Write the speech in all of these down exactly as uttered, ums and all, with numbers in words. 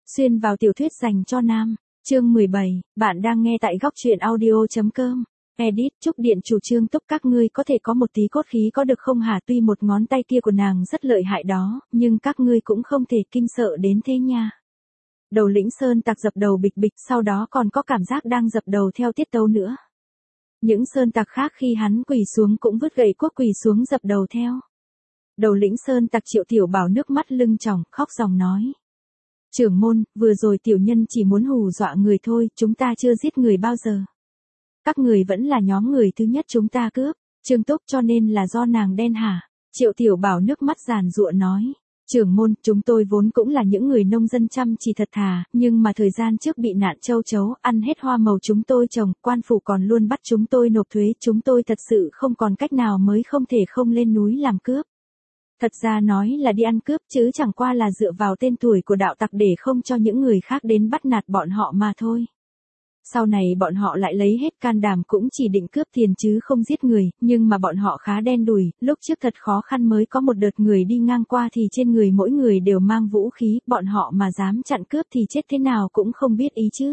Xuyên vào tiểu thuyết dành cho nam. Chương mười bảy, bạn đang nghe tại góc truyện audio.com. Edit, Trúc Điện chủ trương Túc các ngươi có thể có một tí cốt khí có được không hả? Tuy một ngón tay kia của nàng rất lợi hại đó, nhưng các ngươi cũng không thể kinh sợ đến thế nha. Đầu lĩnh sơn tặc dập đầu bịch bịch, sau đó còn có cảm giác đang dập đầu theo tiết tấu nữa. Những sơn tặc khác khi hắn quỳ xuống cũng vứt gậy cuốc quỳ xuống dập đầu theo. Đầu lĩnh sơn tặc Triệu Tiểu Bảo nước mắt lưng tròng, khóc ròng nói. Trưởng môn, vừa rồi tiểu nhân chỉ muốn hù dọa người thôi, chúng ta chưa giết người bao giờ. Các người vẫn là nhóm người thứ nhất chúng ta cướp, Trương Túc cho nên là do nàng đen hả? Triệu Tiểu Bảo nước mắt giàn giụa nói. Trưởng môn, chúng tôi vốn cũng là những người nông dân chăm chỉ thật thà, nhưng mà thời gian trước bị nạn châu chấu, ăn hết hoa màu chúng tôi trồng, quan phủ còn luôn bắt chúng tôi nộp thuế, chúng tôi thật sự không còn cách nào mới không thể không lên núi làm cướp. Thật ra nói là đi ăn cướp chứ chẳng qua là dựa vào tên tuổi của đạo tặc để không cho những người khác đến bắt nạt bọn họ mà thôi. Sau này bọn họ lại lấy hết can đảm cũng chỉ định cướp tiền chứ không giết người, nhưng mà bọn họ khá đen đủi, lúc trước thật khó khăn mới có một đợt người đi ngang qua thì trên người mỗi người đều mang vũ khí, bọn họ mà dám chặn cướp thì chết thế nào cũng không biết ý chứ.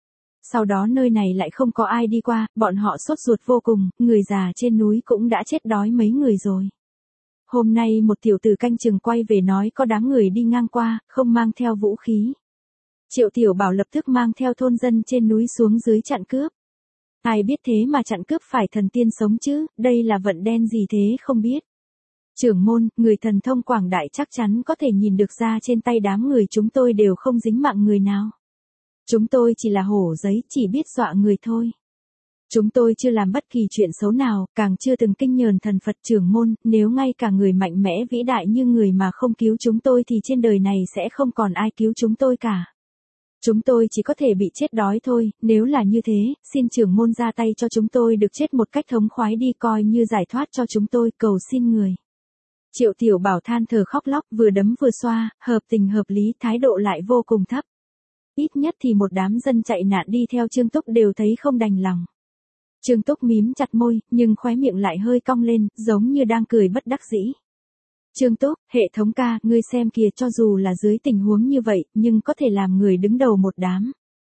Sau đó nơi này lại không có ai đi qua, bọn họ sốt ruột vô cùng, người già trên núi cũng đã chết đói mấy người rồi. Hôm nay một tiểu tử canh chừng quay về nói có đám người đi ngang qua, không mang theo vũ khí. Triệu Tiểu Bảo lập tức mang theo thôn dân trên núi xuống dưới chặn cướp. Ai biết thế mà chặn cướp phải thần tiên sống chứ, đây là vận đen gì thế không biết. Trưởng môn, người thần thông quảng đại chắc chắn có thể nhìn được ra trên tay đám người chúng tôi đều không dính mạng người nào. Chúng tôi chỉ là hổ giấy, chỉ biết dọa người thôi. Chúng tôi chưa làm bất kỳ chuyện xấu nào, càng chưa từng kinh nhờn thần Phật. Trưởng môn, nếu ngay cả người mạnh mẽ vĩ đại như người mà không cứu chúng tôi thì trên đời này sẽ không còn ai cứu chúng tôi cả. Chúng tôi chỉ có thể bị chết đói thôi, nếu là như thế, xin trưởng môn ra tay cho chúng tôi được chết một cách thống khoái đi, coi như giải thoát cho chúng tôi, cầu xin người. Triệu Tiểu Bảo than thở khóc lóc, vừa đấm vừa xoa, hợp tình hợp lý, thái độ lại vô cùng thấp. Ít nhất thì một đám dân chạy nạn đi theo Trương Túc đều thấy không đành lòng. Trương Túc mím chặt môi, nhưng khóe miệng lại hơi cong lên, giống như đang cười bất đắc dĩ. Trương Túc, hệ thống ca, ngươi xem kìa, cho dù là dưới tình huống như vậy, nhưng có thể làm người đứng đầu một đám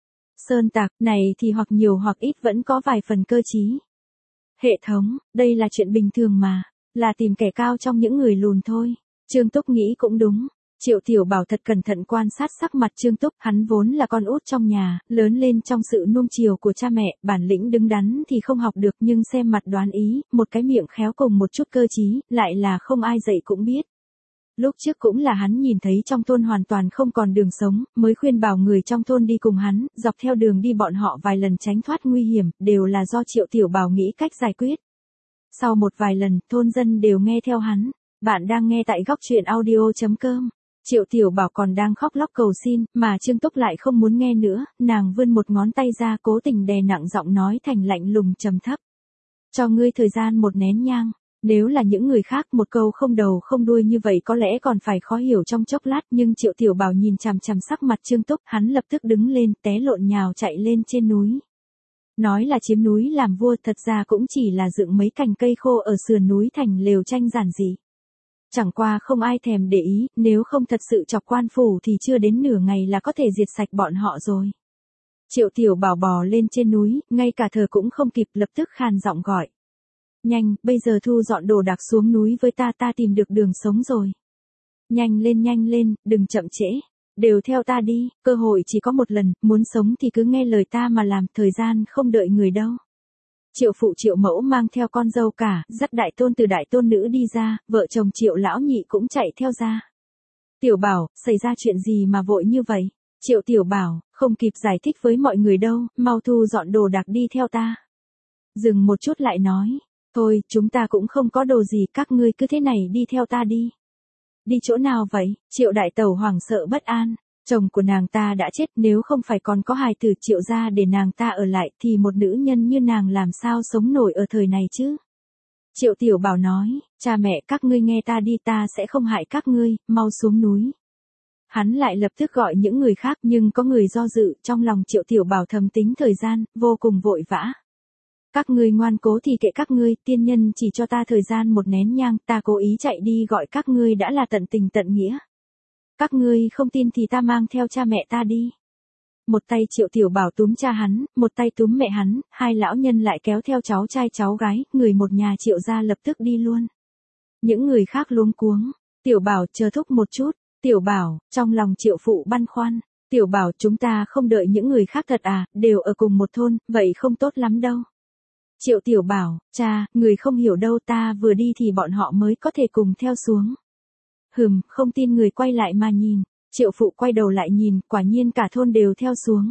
sơn tặc này thì hoặc nhiều hoặc ít vẫn có vài phần cơ trí. Hệ thống, đây là chuyện bình thường mà, là tìm kẻ cao trong những người lùn thôi. Trương Túc nghĩ cũng đúng. Triệu Tiểu Bảo thật cẩn thận quan sát sắc mặt Trương Túc, hắn vốn là con út trong nhà, lớn lên trong sự nuông chiều của cha mẹ, bản lĩnh đứng đắn thì không học được nhưng xem mặt đoán ý, một cái miệng khéo cùng một chút cơ trí, lại là không ai dạy cũng biết. Lúc trước cũng là hắn nhìn thấy trong thôn hoàn toàn không còn đường sống, mới khuyên bảo người trong thôn đi cùng hắn, dọc theo đường đi bọn họ vài lần tránh thoát nguy hiểm, đều là do Triệu Tiểu Bảo nghĩ cách giải quyết. Sau một vài lần, thôn dân đều nghe theo hắn. Bạn đang nghe tại góc truyện audio.com. Triệu Tiểu Bảo còn đang khóc lóc cầu xin, mà Trương Túc lại không muốn nghe nữa, nàng vươn một ngón tay ra cố tình đè nặng giọng nói thành lạnh lùng trầm thấp. Cho ngươi thời gian một nén nhang, nếu là những người khác một câu không đầu không đuôi như vậy có lẽ còn phải khó hiểu trong chốc lát, nhưng Triệu Tiểu Bảo nhìn chằm chằm sắc mặt Trương Túc, hắn lập tức đứng lên, té lộn nhào chạy lên trên núi. Nói là chiếm núi làm vua, thật ra cũng chỉ là dựng mấy cành cây khô ở sườn núi thành lều tranh giản dị. Chẳng qua không ai thèm để ý, nếu không thật sự chọc quan phủ thì chưa đến nửa ngày là có thể diệt sạch bọn họ rồi. Triệu Tiểu Bảo bò lên trên núi, ngay cả thở cũng không kịp, lập tức khàn giọng gọi. Nhanh, bây giờ thu dọn đồ đạc xuống núi với ta, ta tìm được đường sống rồi. Nhanh lên nhanh lên, đừng chậm trễ. Đều theo ta đi, cơ hội chỉ có một lần, muốn sống thì cứ nghe lời ta mà làm, thời gian không đợi người đâu. Triệu phụ Triệu mẫu mang theo con dâu cả, dắt đại tôn từ đại tôn nữ đi ra, vợ chồng Triệu lão nhị cũng chạy theo ra. Tiểu Bảo, xảy ra chuyện gì mà vội như vậy? Triệu Tiểu Bảo, không kịp giải thích với mọi người đâu, mau thu dọn đồ đạc đi theo ta. Dừng một chút lại nói, thôi, chúng ta cũng không có đồ gì, các ngươi cứ thế này đi theo ta đi. Đi chỗ nào vậy? Triệu đại tẩu hoảng sợ bất an. Chồng của nàng ta đã chết, nếu không phải còn có hài tử Triệu gia để nàng ta ở lại thì một nữ nhân như nàng làm sao sống nổi ở thời này chứ? Triệu Tiểu Bảo nói, cha mẹ các ngươi nghe ta đi, ta sẽ không hại các ngươi, mau xuống núi. Hắn lại lập tức gọi những người khác, nhưng có người do dự, trong lòng Triệu Tiểu Bảo thầm tính thời gian, vô cùng vội vã. Các ngươi ngoan cố thì kệ các ngươi, tiên nhân chỉ cho ta thời gian một nén nhang, ta cố ý chạy đi gọi các ngươi đã là tận tình tận nghĩa. Các ngươi không tin thì ta mang theo cha mẹ ta đi. Một tay Triệu Tiểu Bảo túm cha hắn, một tay túm mẹ hắn, hai lão nhân lại kéo theo cháu trai cháu gái, người một nhà Triệu gia lập tức đi luôn. Những người khác luống cuống. Tiểu Bảo chờ thúc một chút. Tiểu Bảo, trong lòng Triệu phụ băn khoăn. Tiểu Bảo, chúng ta không đợi những người khác thật à, đều ở cùng một thôn, vậy không tốt lắm đâu. Triệu Tiểu Bảo, cha, người không hiểu đâu, ta vừa đi thì bọn họ mới có thể cùng theo xuống. Hừm, không tin người quay lại mà nhìn. Triệu phụ quay đầu lại nhìn, quả nhiên cả thôn đều theo xuống.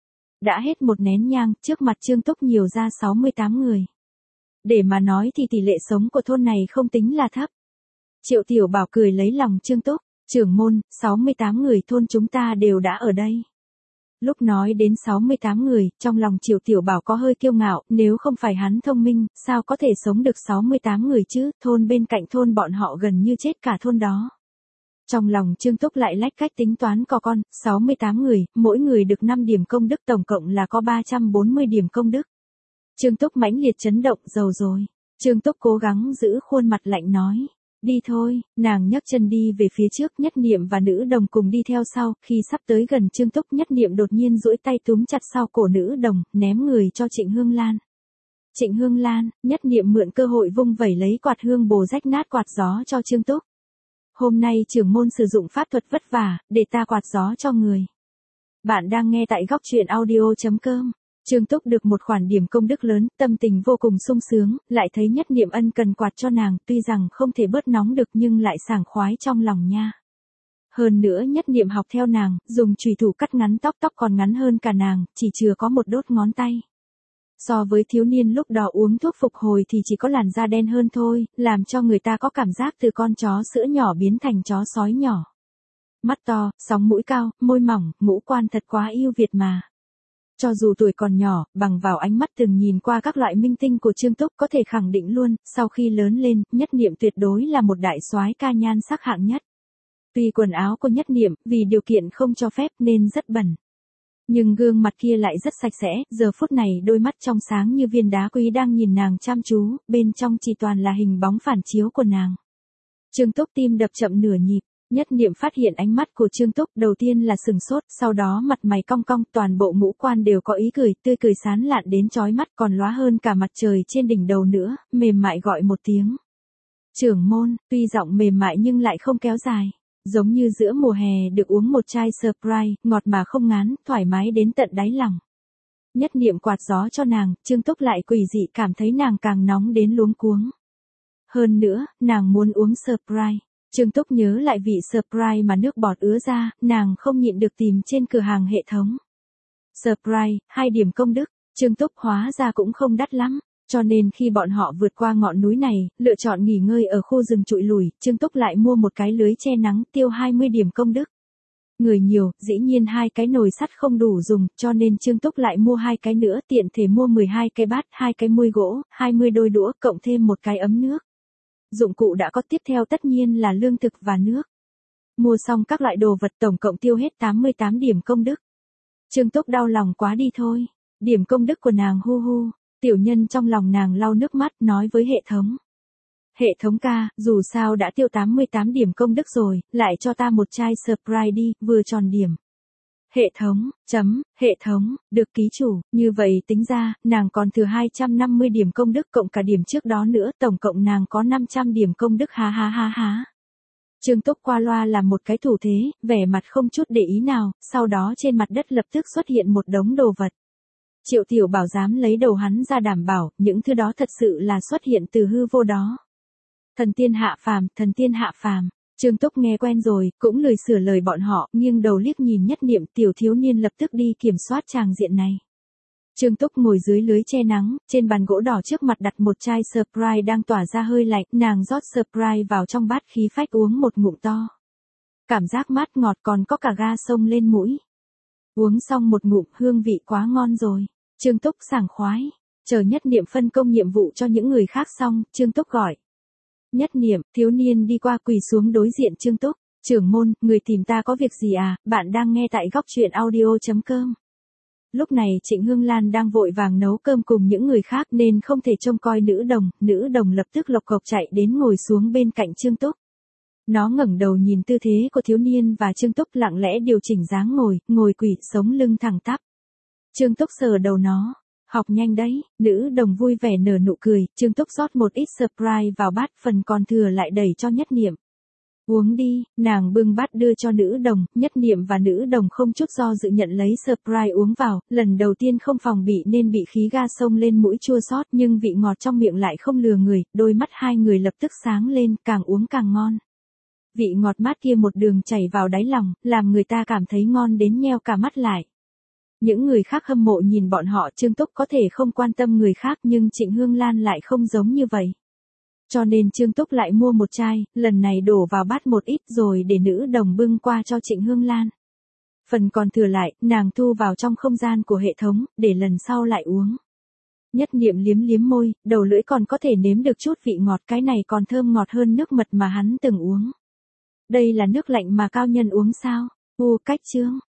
Đã hết một nén nhang, trước mặt Trương Túc nhiều ra sáu mươi tám người. Để mà nói thì tỷ lệ sống của thôn này không tính là thấp. Triệu Tiểu Bảo cười lấy lòng Trương Túc, trưởng môn, sáu mươi tám người thôn chúng ta đều đã ở đây. Lúc nói đến sáu mươi tám người, trong lòng Triệu Tiểu Bảo có hơi kiêu ngạo, nếu không phải hắn thông minh, sao có thể sống được sáu mươi tám người chứ, thôn bên cạnh thôn bọn họ gần như chết cả thôn đó. Trong lòng Trương Túc lại lách cách tính toán co con, sáu mươi tám người, mỗi người được năm điểm công đức, tổng cộng là có ba trăm bốn mươi điểm công đức. Trương Túc mãnh liệt chấn động, giàu rồi. Trương Túc cố gắng giữ khuôn mặt lạnh nói. Đi thôi, nàng nhấc chân đi về phía trước, Nhất Niệm và nữ đồng cùng đi theo sau, khi sắp tới gần Trương Túc, Nhất Niệm đột nhiên duỗi tay túm chặt sau cổ nữ đồng, ném người cho Trịnh Hương Lan. Trịnh Hương Lan, Nhất Niệm mượn cơ hội vung vẩy lấy quạt hương bồ rách nát quạt gió cho Trương Túc. Hôm nay trưởng môn sử dụng pháp thuật vất vả, để ta quạt gió cho người. Bạn đang nghe tại góc truyện audio chấm com. Trương Túc được một khoản điểm công đức lớn, tâm tình vô cùng sung sướng, lại thấy Nhất Niệm ân cần quạt cho nàng, tuy rằng không thể bớt nóng được nhưng lại sảng khoái trong lòng nha. Hơn nữa Nhất Niệm học theo nàng, dùng chùy thủ cắt ngắn tóc, tóc còn ngắn hơn cả nàng, chỉ chừa có một đốt ngón tay. So với thiếu niên lúc đó uống thuốc phục hồi thì chỉ có làn da đen hơn thôi, làm cho người ta có cảm giác từ con chó sữa nhỏ biến thành chó sói nhỏ. Mắt to, sóng mũi cao, môi mỏng, ngũ quan thật quá yêu Việt mà. Cho dù tuổi còn nhỏ, bằng vào ánh mắt từng nhìn qua các loại minh tinh của Trương Túc có thể khẳng định luôn, sau khi lớn lên, Nhất Niệm tuyệt đối là một đại soái ca nhan sắc hạng nhất. Tuy quần áo của Nhất Niệm, vì điều kiện không cho phép nên rất bẩn. Nhưng gương mặt kia lại rất sạch sẽ, giờ phút này đôi mắt trong sáng như viên đá quý đang nhìn nàng chăm chú, bên trong chỉ toàn là hình bóng phản chiếu của nàng. Trương Túc tim đập chậm nửa nhịp. Nhất Niệm phát hiện ánh mắt của Trương Túc, đầu tiên là sừng sốt, sau đó mặt mày cong cong, toàn bộ ngũ quan đều có ý cười, tươi cười sán lạn đến chói mắt, còn lóa hơn cả mặt trời trên đỉnh đầu nữa, mềm mại gọi một tiếng. Trưởng môn, tuy giọng mềm mại nhưng lại không kéo dài, giống như giữa mùa hè được uống một chai Sprite, ngọt mà không ngán, thoải mái đến tận đáy lòng. Nhất Niệm quạt gió cho nàng, Trương Túc lại quỷ dị cảm thấy nàng càng nóng đến luống cuống. Hơn nữa, nàng muốn uống Sprite. Trương Túc nhớ lại vị Sprite mà nước bọt ứa ra, nàng không nhịn được tìm trên cửa hàng hệ thống. Sprite, hai điểm công đức, Trương Túc hóa ra cũng không đắt lắm, cho nên khi bọn họ vượt qua ngọn núi này, lựa chọn nghỉ ngơi ở khu rừng trụi lủi, Trương Túc lại mua một cái lưới che nắng tiêu hai mươi điểm công đức. Người nhiều, dĩ nhiên hai cái nồi sắt không đủ dùng, cho nên Trương Túc lại mua hai cái nữa, tiện thể mua mười hai cái bát, hai cái muôi gỗ, hai mươi đôi đũa, cộng thêm một cái ấm nước. Dụng cụ đã có tiếp theo tất nhiên là lương thực và nước. Mua xong các loại đồ vật tổng cộng tiêu hết tám mươi tám điểm công đức. Trương Túc đau lòng quá đi thôi. Điểm công đức của nàng hu hu. Tiểu nhân trong lòng nàng lau nước mắt nói với hệ thống. Hệ thống ca, dù sao đã tiêu tám mươi tám điểm công đức rồi, lại cho ta một chai Sprite đi, vừa tròn điểm. Hệ thống, chấm, hệ thống, được ký chủ, như vậy tính ra, nàng còn thừa hai trăm năm mươi điểm công đức cộng cả điểm trước đó nữa, tổng cộng nàng có năm trăm điểm công đức ha ha ha ha. Trương Túc qua loa làm một cái thủ thế, vẻ mặt không chút để ý nào, sau đó trên mặt đất lập tức xuất hiện một đống đồ vật. Triệu Tiểu Bảo dám lấy đầu hắn ra đảm bảo, những thứ đó thật sự là xuất hiện từ hư vô đó. Thần tiên hạ phàm, thần tiên hạ phàm. Trương Túc nghe quen rồi, cũng lười sửa lời bọn họ, nghiêng đầu liếc nhìn Nhất Niệm, tiểu thiếu niên lập tức đi kiểm soát tràng diện này. Trương Túc ngồi dưới lưới che nắng, trên bàn gỗ đỏ trước mặt đặt một chai Sprite đang tỏa ra hơi lạnh, nàng rót Sprite vào trong bát khí phách uống một ngụm to. Cảm giác mát ngọt còn có cả ga sông lên mũi. Uống xong một ngụm, hương vị quá ngon rồi. Trương Túc sảng khoái. Chờ Nhất Niệm phân công nhiệm vụ cho những người khác xong, Trương Túc gọi. Nhất Niệm, thiếu niên đi qua quỳ xuống đối diện Trương Túc. Trưởng môn, người tìm ta có việc gì à, bạn đang nghe tại góc truyện audio chấm com. Lúc này Trịnh Hương Lan đang vội vàng nấu cơm cùng những người khác nên không thể trông coi nữ đồng, nữ đồng lập tức lộc cộc chạy đến ngồi xuống bên cạnh Trương Túc. Nó ngẩng đầu nhìn tư thế của thiếu niên và Trương Túc lặng lẽ điều chỉnh dáng ngồi, ngồi quỳ, sống lưng thẳng tắp. Trương Túc sờ đầu nó. Học nhanh đấy, nữ đồng vui vẻ nở nụ cười, Trương Túc rót một ít Sprite vào bát, phần còn thừa lại đẩy cho Nhất Niệm. Uống đi, nàng bưng bát đưa cho nữ đồng, Nhất Niệm và nữ đồng không chút do dự nhận lấy Sprite uống vào, lần đầu tiên không phòng bị nên bị khí ga xông lên mũi chua xót, nhưng vị ngọt trong miệng lại không lừa người, đôi mắt hai người lập tức sáng lên, càng uống càng ngon. Vị ngọt mát kia một đường chảy vào đáy lòng, làm người ta cảm thấy ngon đến nheo cả mắt lại. Những người khác hâm mộ nhìn bọn họ, Trương Túc có thể không quan tâm người khác nhưng Trịnh Hương Lan lại không giống như vậy. Cho nên Trương Túc lại mua một chai, lần này đổ vào bát một ít rồi để nữ đồng bưng qua cho Trịnh Hương Lan. Phần còn thừa lại, nàng thu vào trong không gian của hệ thống, để lần sau lại uống. Nhất Niệm liếm liếm môi, đầu lưỡi còn có thể nếm được chút vị ngọt, cái này còn thơm ngọt hơn nước mật mà hắn từng uống. Đây là nước lạnh mà cao nhân uống sao? U cách chương.